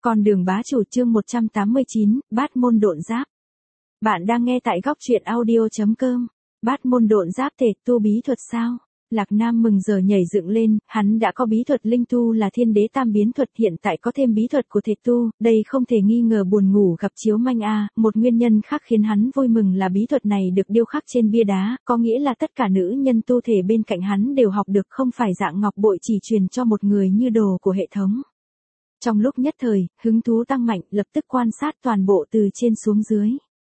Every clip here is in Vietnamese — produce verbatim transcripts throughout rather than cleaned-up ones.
Con đường bá chủ chương một trăm tám mươi chín, Bát môn độn giáp. Bạn đang nghe tại góc truyện audio chấm com. Bát môn độn giáp thể tu bí thuật sao? Lạc Nam mừng giờ nhảy dựng lên, hắn đã có bí thuật linh tu là thiên đế tam biến thuật, hiện tại có thêm bí thuật của thể tu, đây không thể nghi ngờ buồn ngủ gặp chiếu manh a. Một nguyên nhân khác khiến hắn vui mừng là bí thuật này được điêu khắc trên bia đá, có nghĩa là tất cả nữ nhân tu thể bên cạnh hắn đều học được, không phải dạng ngọc bội chỉ truyền cho một người như đồ của hệ thống. Trong lúc nhất thời, hứng thú tăng mạnh, lập tức quan sát toàn bộ từ trên xuống dưới.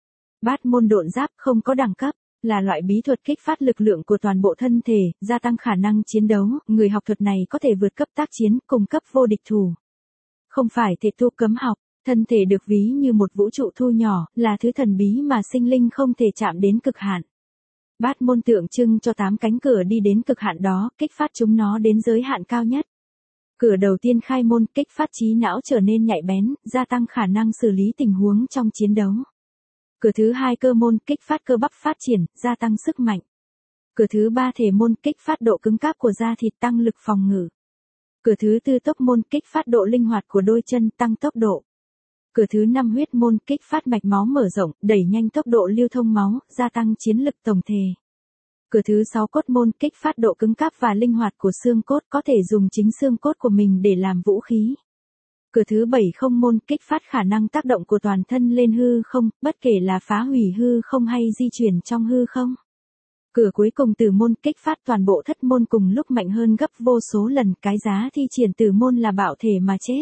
Bát môn độn giáp không có đẳng cấp, là loại bí thuật kích phát lực lượng của toàn bộ thân thể, gia tăng khả năng chiến đấu, người học thuật này có thể vượt cấp tác chiến, cùng cấp vô địch thủ. Không phải thể tu cấm học, thân thể được ví như một vũ trụ thu nhỏ, là thứ thần bí mà sinh linh không thể chạm đến cực hạn. Bát môn tượng trưng cho tám cánh cửa đi đến cực hạn đó, kích phát chúng nó đến giới hạn cao nhất. Cửa đầu tiên khai môn, kích phát trí não trở nên nhạy bén, gia tăng khả năng xử lý tình huống trong chiến đấu. Cửa thứ hai cơ môn, kích phát cơ bắp phát triển, gia tăng sức mạnh. Cửa thứ ba thể môn, kích phát độ cứng cáp của da thịt, tăng lực phòng ngự. Cửa thứ tư tốc môn, kích phát độ linh hoạt của đôi chân, tăng tốc độ. Cửa thứ năm huyết môn, kích phát mạch máu mở rộng, đẩy nhanh tốc độ lưu thông máu, gia tăng chiến lực tổng thể. Cửa thứ sáu cốt môn, kích phát độ cứng cáp và linh hoạt của xương cốt, có thể dùng chính xương cốt của mình để làm vũ khí. Cửa thứ bảy không môn, kích phát khả năng tác động của toàn thân lên hư không, bất kể là phá hủy hư không hay di chuyển trong hư không. Cửa cuối cùng tử môn, kích phát toàn bộ thất môn cùng lúc mạnh hơn gấp vô số lần, cái giá thi triển tử môn là bạo thể mà chết.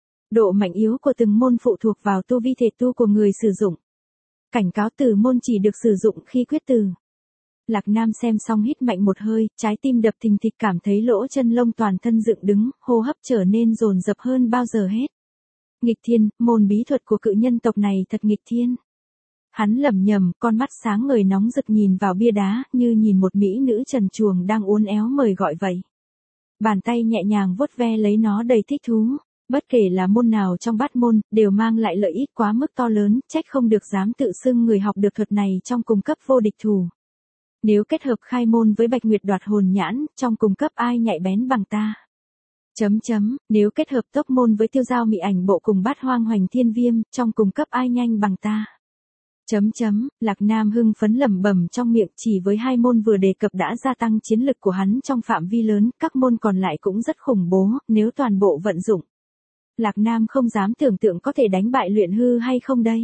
Độ mạnh yếu của từng môn phụ thuộc vào tu vi thể tu của người sử dụng. Cảnh cáo tử môn chỉ được sử dụng khi quyết tử. Lạc Nam xem xong hít mạnh một hơi, trái tim đập thình thịch, cảm thấy lỗ chân lông toàn thân dựng đứng, hô hấp trở nên dồn dập hơn bao giờ hết. Nghịch thiên, môn bí thuật của cự nhân tộc này thật nghịch thiên. Hắn lẩm nhẩm, con mắt sáng ngời nóng rực nhìn vào bia đá, như nhìn một mỹ nữ trần truồng đang uốn éo mời gọi vậy. Bàn tay nhẹ nhàng vuốt ve lấy nó đầy thích thú. Bất kể là môn nào trong bát môn, đều mang lại lợi ích quá mức to lớn, trách không được dám tự xưng người học được thuật này trong cùng cấp vô địch thủ. Nếu kết hợp khai môn với bạch nguyệt đoạt hồn nhãn, trong cùng cấp ai nhạy bén bằng ta. Chấm chấm, nếu kết hợp tốc môn với tiêu giao mị ảnh bộ cùng bát hoang hoành thiên viêm, trong cùng cấp ai nhanh bằng ta. Chấm chấm, Lạc Nam hưng phấn lẩm bẩm trong miệng, chỉ với hai môn vừa đề cập đã gia tăng chiến lực của hắn trong phạm vi lớn, các môn còn lại cũng rất khủng bố, nếu toàn bộ vận dụng. Lạc Nam không dám tưởng tượng có thể đánh bại luyện hư hay không đây.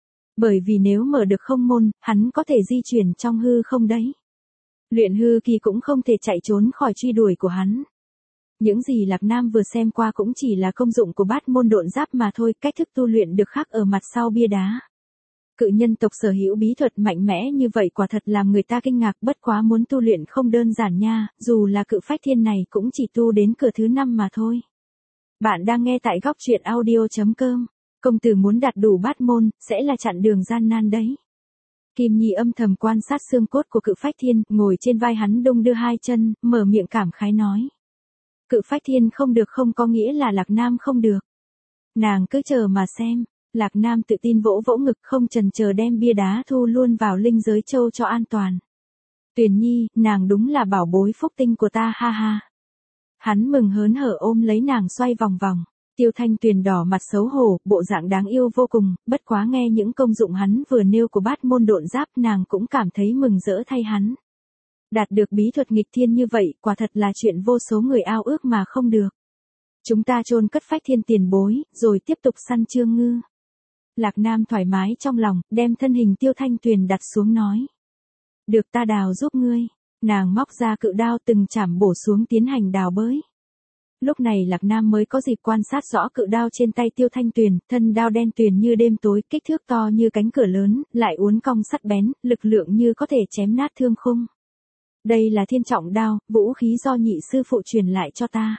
Bởi vì nếu mở được không môn, hắn có thể di chuyển trong hư không đấy. Luyện hư kỳ cũng không thể chạy trốn khỏi truy đuổi của hắn. Những gì Lạc Nam vừa xem qua cũng chỉ là công dụng của bát môn độn giáp mà thôi, cách thức tu luyện được khác ở mặt sau bia đá. Cự nhân tộc sở hữu bí thuật mạnh mẽ như vậy quả thật làm người ta kinh ngạc, bất quá muốn tu luyện không đơn giản nha, dù là cự phách thiên này cũng chỉ tu đến cửa thứ năm mà thôi. Bạn đang nghe tại góc truyện audio chấm com. Công tử muốn đạt đủ bát môn, sẽ là chặn đường gian nan đấy. Kim Nhi âm thầm quan sát xương cốt của cự phách thiên, ngồi trên vai hắn đung đưa hai chân, mở miệng cảm khái nói. Cự phách thiên không được không có nghĩa là Lạc Nam không được. Nàng cứ chờ mà xem. Lạc Nam tự tin vỗ vỗ ngực, không chần chờ đem bia đá thu luôn vào linh giới châu cho an toàn. Tuyền Nhi, nàng đúng là bảo bối phúc tinh của ta, ha ha. Hắn mừng hớn hở ôm lấy nàng xoay vòng vòng. Tiêu Thanh Tuyền đỏ mặt xấu hổ, bộ dạng đáng yêu vô cùng, bất quá nghe những công dụng hắn vừa nêu của bát môn độn giáp, nàng cũng cảm thấy mừng rỡ thay hắn. Đạt được bí thuật nghịch thiên như vậy, quả thật là chuyện vô số người ao ước mà không được. Chúng ta chôn cất phách thiên tiền bối, rồi tiếp tục săn Trương Ngư. Lạc Nam thoải mái trong lòng, đem thân hình Tiêu Thanh Tuyền đặt xuống nói. Được, ta đào giúp ngươi. Nàng móc ra cự đao từng chảm bổ xuống tiến hành đào bới. Lúc này Lạc Nam mới có dịp quan sát rõ cự đao trên tay Tiêu Thanh Tuyền, thân đao đen tuyền như đêm tối, kích thước to như cánh cửa lớn, lại uốn cong sắc bén, lực lượng như có thể chém nát thương khung. Đây là thiên trọng đao, vũ khí do nhị sư phụ truyền lại cho ta.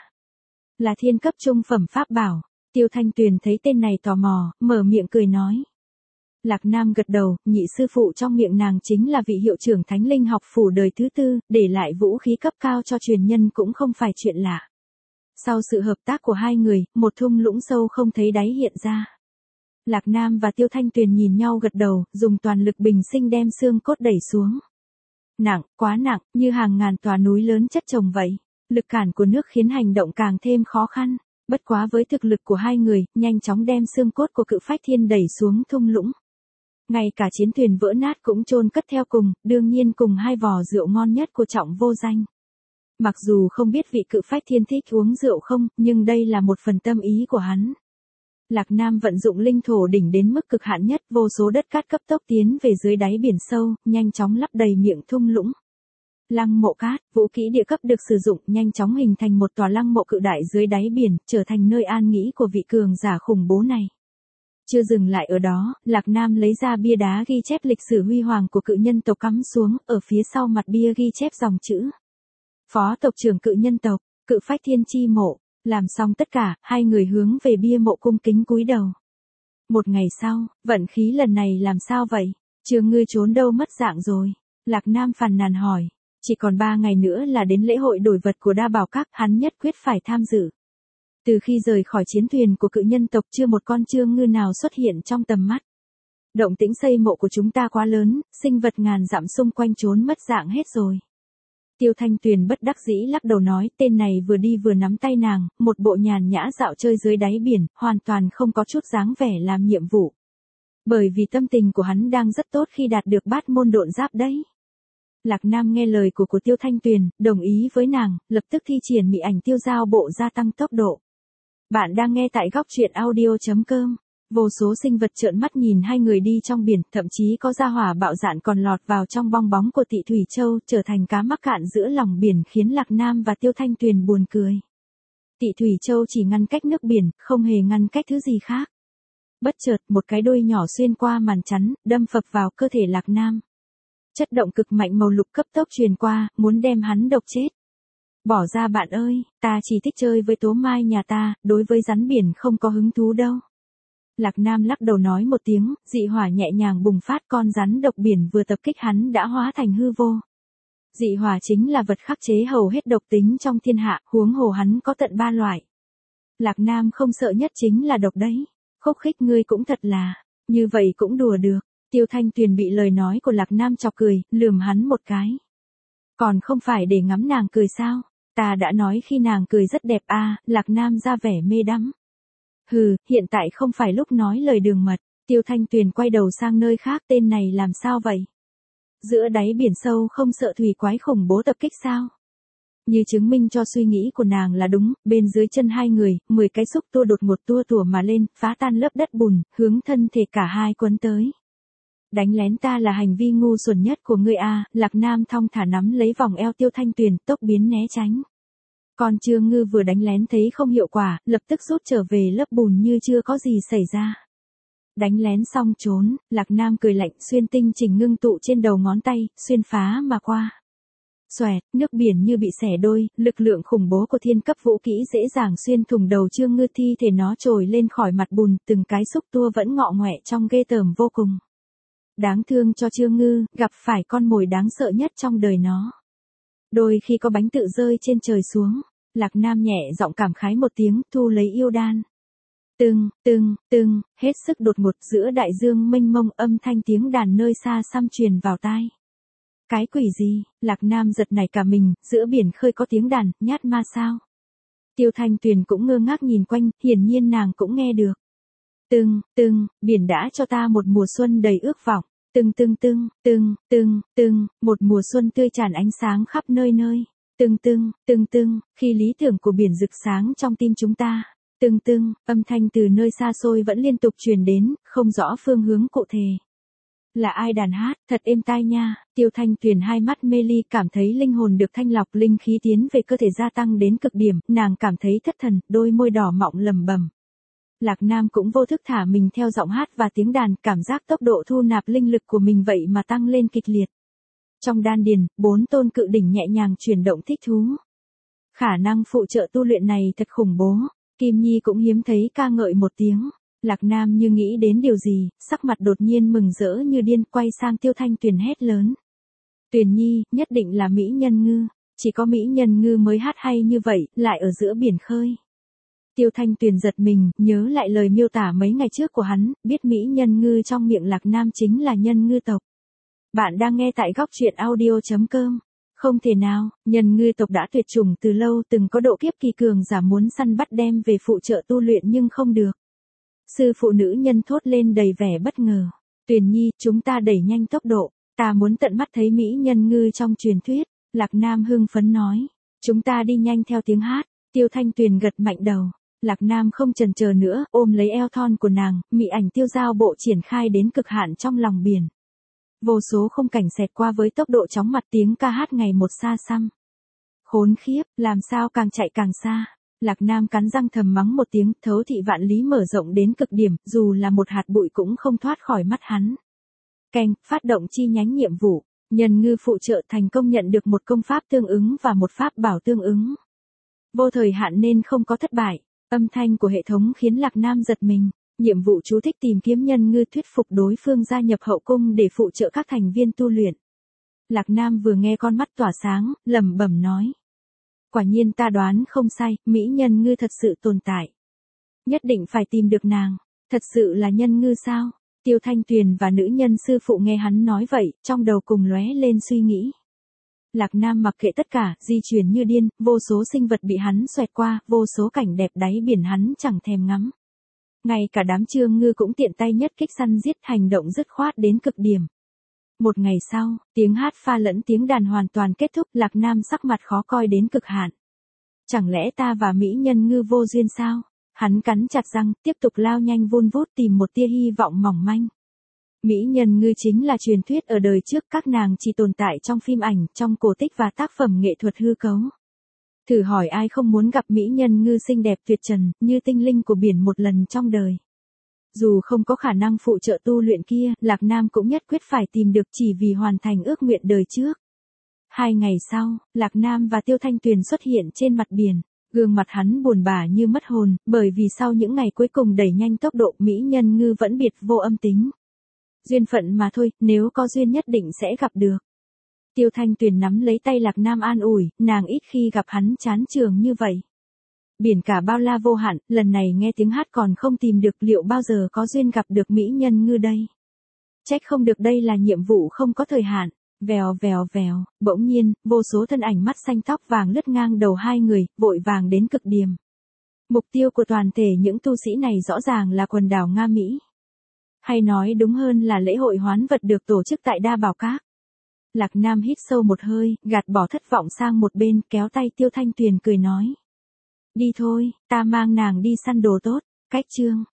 Là thiên cấp trung phẩm pháp bảo. Tiêu Thanh Tuyền thấy tên này tò mò, mở miệng cười nói. Lạc Nam gật đầu, nhị sư phụ trong miệng nàng chính là vị hiệu trưởng Thánh Linh học phủ đời thứ tư, để lại vũ khí cấp cao cho truyền nhân cũng không phải chuyện lạ. Sau sự hợp tác của hai người, một thung lũng sâu không thấy đáy hiện ra. Lạc Nam và Tiêu Thanh Tuyền nhìn nhau gật đầu, dùng toàn lực bình sinh đem xương cốt đẩy xuống. Nặng, quá nặng, như hàng ngàn tòa núi lớn chất chồng vậy. Lực cản của nước khiến hành động càng thêm khó khăn. Bất quá với thực lực của hai người, nhanh chóng đem xương cốt của Cự Phách Thiên đẩy xuống thung lũng. Ngay cả chiến thuyền vỡ nát cũng chôn cất theo cùng, đương nhiên cùng hai vò rượu ngon nhất của Trọng Vô Danh. Mặc dù không biết vị Cự Phách Thiên thích uống rượu không, nhưng đây là một phần tâm ý của hắn. Lạc Nam vận dụng linh thổ đỉnh đến mức cực hạn nhất, vô số đất cát cấp tốc tiến về dưới đáy biển sâu, nhanh chóng lấp đầy miệng thung lũng. Lăng mộ cát, vũ khí địa cấp được sử dụng, nhanh chóng hình thành một tòa lăng mộ cự đại dưới đáy biển, trở thành nơi an nghỉ của vị cường giả khủng bố này. Chưa dừng lại ở đó, Lạc Nam lấy ra bia đá ghi chép lịch sử huy hoàng của cự nhân tộc cắm xuống, ở phía sau mặt bia ghi chép dòng chữ. Phó tộc trưởng cự nhân tộc, Cự Phách Thiên chi mộ. Làm xong tất cả, hai người hướng về bia mộ cung kính cúi đầu. Một ngày sau, vận khí lần này làm sao vậy? Trường ngươi trốn đâu mất dạng rồi? Lạc Nam phàn nàn hỏi. Chỉ còn ba ngày nữa là đến lễ hội đổi vật của Đa Bảo Các, hắn nhất quyết phải tham dự. Từ khi rời khỏi chiến thuyền của cự nhân tộc chưa một con trương ngư nào xuất hiện trong tầm mắt. Động tĩnh xây mộ của chúng ta quá lớn, sinh vật ngàn dặm xung quanh trốn mất dạng hết rồi. Tiêu Thanh Tuyền bất đắc dĩ lắc đầu nói, tên này vừa đi vừa nắm tay nàng, một bộ nhàn nhã dạo chơi dưới đáy biển, hoàn toàn không có chút dáng vẻ làm nhiệm vụ. Bởi vì tâm tình của hắn đang rất tốt khi đạt được bát môn độn giáp đấy. Lạc Nam nghe lời của của Tiêu Thanh Tuyền, đồng ý với nàng, lập tức thi triển mị ảnh tiêu giao bộ gia tăng tốc độ. Bạn đang nghe tại góc truyện audio chấm com. Vô số sinh vật trợn mắt nhìn hai người đi trong biển, thậm chí có gia hỏa bạo dạn còn lọt vào trong bong bóng của Tị Thủy Châu, trở thành cá mắc cạn giữa lòng biển, khiến Lạc Nam và Tiêu Thanh Tuyền buồn cười. Tị Thủy Châu chỉ ngăn cách nước biển, không hề ngăn cách thứ gì khác. Bất chợt, một cái đuôi nhỏ xuyên qua màn chắn, đâm phập vào cơ thể Lạc Nam. Chất động cực mạnh màu lục cấp tốc truyền qua, muốn đem hắn độc chết. Bỏ ra bạn ơi, ta chỉ thích chơi với tố mai nhà ta, đối với rắn biển không có hứng thú đâu. Lạc Nam lắc đầu nói một tiếng, dị hỏa nhẹ nhàng bùng phát, con rắn độc biển vừa tập kích hắn đã hóa thành hư vô. Dị hỏa chính là vật khắc chế hầu hết độc tính trong thiên hạ, huống hồ hắn có tận ba loại. Lạc Nam không sợ nhất chính là độc đấy. Khúc khích ngươi cũng thật là, như vậy cũng đùa được. Tiêu Thanh Tuyền bị lời nói của Lạc Nam chọc cười, lườm hắn một cái. Còn không phải để ngắm nàng cười sao? Ta đã nói khi nàng cười rất đẹp à, Lạc Nam ra vẻ mê đắm. Hừ, hiện tại không phải lúc nói lời đường mật. Tiêu Thanh Tuyền quay đầu sang nơi khác, tên này làm sao vậy? Giữa đáy biển sâu không sợ thủy quái khủng bố tập kích sao? Như chứng minh cho suy nghĩ của nàng là đúng, bên dưới chân hai người, mười cái xúc tua đột ngột tua tủa mà lên, phá tan lớp đất bùn, hướng thân thể cả hai quấn tới. Đánh lén ta là hành vi ngu xuẩn nhất của ngươi a. Lạc Nam thong thả nắm lấy vòng eo Tiêu Thanh Tuyền, tốc biến né tránh. Còn Trương Ngư vừa đánh lén thấy không hiệu quả, lập tức rút trở về lớp bùn như chưa có gì xảy ra. Đánh lén xong trốn, Lạc Nam cười lạnh, xuyên tinh chỉnh ngưng tụ trên đầu ngón tay, xuyên phá mà qua. Xoẹt, nước biển như bị xẻ đôi, lực lượng khủng bố của thiên cấp vũ kỹ dễ dàng xuyên thủng đầu Trương Ngư, thi thể nó trồi lên khỏi mặt bùn, từng cái xúc tua vẫn ngọ ngoẹ trong ghê tởm vô cùng. Đáng thương cho Trương Ngư, gặp phải con mồi đáng sợ nhất trong đời nó. Đôi khi có bánh tự rơi trên trời xuống, Lạc Nam nhẹ giọng cảm khái một tiếng, thu lấy yêu đan. Tưng, tưng, tưng, hết sức đột ngột giữa đại dương mênh mông, âm thanh tiếng đàn nơi xa xăm truyền vào tai. Cái quỷ gì? Lạc Nam giật nảy cả mình, giữa biển khơi có tiếng đàn, nhát ma sao? Tiêu Thanh Tuyền cũng ngơ ngác nhìn quanh, hiển nhiên nàng cũng nghe được. Tưng, tưng, biển đã cho ta một mùa xuân đầy ước vọng. Tưng tưng tưng, tưng, tưng, tưng, một mùa xuân tươi tràn ánh sáng khắp nơi nơi. Tưng tưng, tưng tưng, khi lý tưởng của biển rực sáng trong tim chúng ta. Tưng tưng, âm thanh từ nơi xa xôi vẫn liên tục truyền đến, không rõ phương hướng cụ thể. Là ai đàn hát, thật êm tai nha. Tiêu Thanh Tuyền hai mắt mê ly, cảm thấy linh hồn được thanh lọc, linh khí tiến về cơ thể gia tăng đến cực điểm, nàng cảm thấy thất thần, đôi môi đỏ mọng lẩm bẩm. Lạc Nam cũng vô thức thả mình theo giọng hát và tiếng đàn, cảm giác tốc độ thu nạp linh lực của mình vậy mà tăng lên kịch liệt. Trong đan điền, bốn tôn cự đỉnh nhẹ nhàng chuyển động thích thú. Khả năng phụ trợ tu luyện này thật khủng bố. Kim Nhi cũng hiếm thấy ca ngợi một tiếng. Lạc Nam như nghĩ đến điều gì, sắc mặt đột nhiên mừng rỡ như điên, quay sang Tiêu Thanh Tuyền hét lớn. Tuyền Nhi, nhất định là mỹ nhân ngư. Chỉ có mỹ nhân ngư mới hát hay như vậy, lại ở giữa biển khơi. Tiêu Thanh Tuyền giật mình, nhớ lại lời miêu tả mấy ngày trước của hắn, biết mỹ nhân ngư trong miệng Lạc Nam chính là nhân ngư tộc. Bạn đang nghe tại góc truyện audio chấm com. Không thể nào, nhân ngư tộc đã tuyệt chủng từ lâu, từng có độ kiếp kỳ cường giả muốn săn bắt đem về phụ trợ tu luyện nhưng không được. Sư phụ nữ nhân thốt lên đầy vẻ bất ngờ. Tuyền Nhi, chúng ta đẩy nhanh tốc độ, ta muốn tận mắt thấy mỹ nhân ngư trong truyền thuyết. Lạc Nam hưng phấn nói. Chúng ta đi nhanh theo tiếng hát. Tiêu Thanh Tuyền gật mạnh đầu. Lạc Nam không chần chờ nữa, ôm lấy eo thon của nàng, mị ảnh tiêu giao bộ triển khai đến cực hạn trong lòng biển. Vô số khung cảnh xẹt qua với tốc độ chóng mặt, tiếng ca hát ngày một xa xăm. Khốn khiếp, làm sao càng chạy càng xa. Lạc Nam cắn răng thầm mắng một tiếng, thấu thị vạn lý mở rộng đến cực điểm, dù là một hạt bụi cũng không thoát khỏi mắt hắn. Keng, phát động chi nhánh nhiệm vụ. Nhân ngư phụ trợ thành công nhận được một công pháp tương ứng và một pháp bảo tương ứng. Vô thời hạn nên không có thất bại. Âm thanh của hệ thống khiến Lạc Nam giật mình. Nhiệm vụ chú thích tìm kiếm nhân ngư, thuyết phục đối phương gia nhập hậu cung để phụ trợ các thành viên tu luyện. Lạc Nam vừa nghe con mắt tỏa sáng, lẩm bẩm nói. Quả nhiên ta đoán không sai, mỹ nhân ngư thật sự tồn tại. Nhất định phải tìm được nàng. Thật sự là nhân ngư sao? Tiêu Thanh Tuyền và nữ nhân sư phụ nghe hắn nói vậy, trong đầu cùng lóe lên suy nghĩ. Lạc Nam mặc kệ tất cả, di chuyển như điên, vô số sinh vật bị hắn xoẹt qua, vô số cảnh đẹp đáy biển hắn chẳng thèm ngắm. Ngay cả đám Trương Ngư cũng tiện tay nhất kích săn giết, hành động dứt khoát đến cực điểm. Một ngày sau, tiếng hát pha lẫn tiếng đàn hoàn toàn kết thúc, Lạc Nam sắc mặt khó coi đến cực hạn. Chẳng lẽ ta và mỹ nhân ngư vô duyên sao? Hắn cắn chặt răng, tiếp tục lao nhanh vun vút tìm một tia hy vọng mỏng manh. Mỹ nhân ngư chính là truyền thuyết ở đời trước, các nàng chỉ tồn tại trong phim ảnh, trong cổ tích và tác phẩm nghệ thuật hư cấu. Thử hỏi ai không muốn gặp mỹ nhân ngư xinh đẹp tuyệt trần, như tinh linh của biển một lần trong đời. Dù không có khả năng phụ trợ tu luyện kia, Lạc Nam cũng nhất quyết phải tìm được chỉ vì hoàn thành ước nguyện đời trước. Hai ngày sau, Lạc Nam và Tiêu Thanh Tuyền xuất hiện trên mặt biển. Gương mặt hắn buồn bã như mất hồn, bởi vì sau những ngày cuối cùng đẩy nhanh tốc độ, mỹ nhân ngư vẫn biệt vô âm tính. Duyên phận mà thôi, nếu có duyên nhất định sẽ gặp được. Tiêu Thanh Tuyền nắm lấy tay Lạc Nam an ủi, nàng ít khi gặp hắn chán trường như vậy. Biển cả bao la vô hạn, lần này nghe tiếng hát còn không tìm được, liệu bao giờ có duyên gặp được mỹ nhân ngư đây? Trách không được đây là nhiệm vụ không có thời hạn. Vèo vèo vèo, bỗng nhiên, vô số thân ảnh mắt xanh tóc vàng lướt ngang đầu hai người, vội vàng đến cực điểm. Mục tiêu của toàn thể những tu sĩ này rõ ràng là quần đảo Nga Mỹ. Hay nói đúng hơn là lễ hội hoán vật được tổ chức tại Đa Bảo Các. Lạc Nam hít sâu một hơi, gạt bỏ thất vọng sang một bên, kéo tay Tiêu Thanh Tuyền cười nói. Đi thôi, ta mang nàng đi săn đồ tốt. Cách chương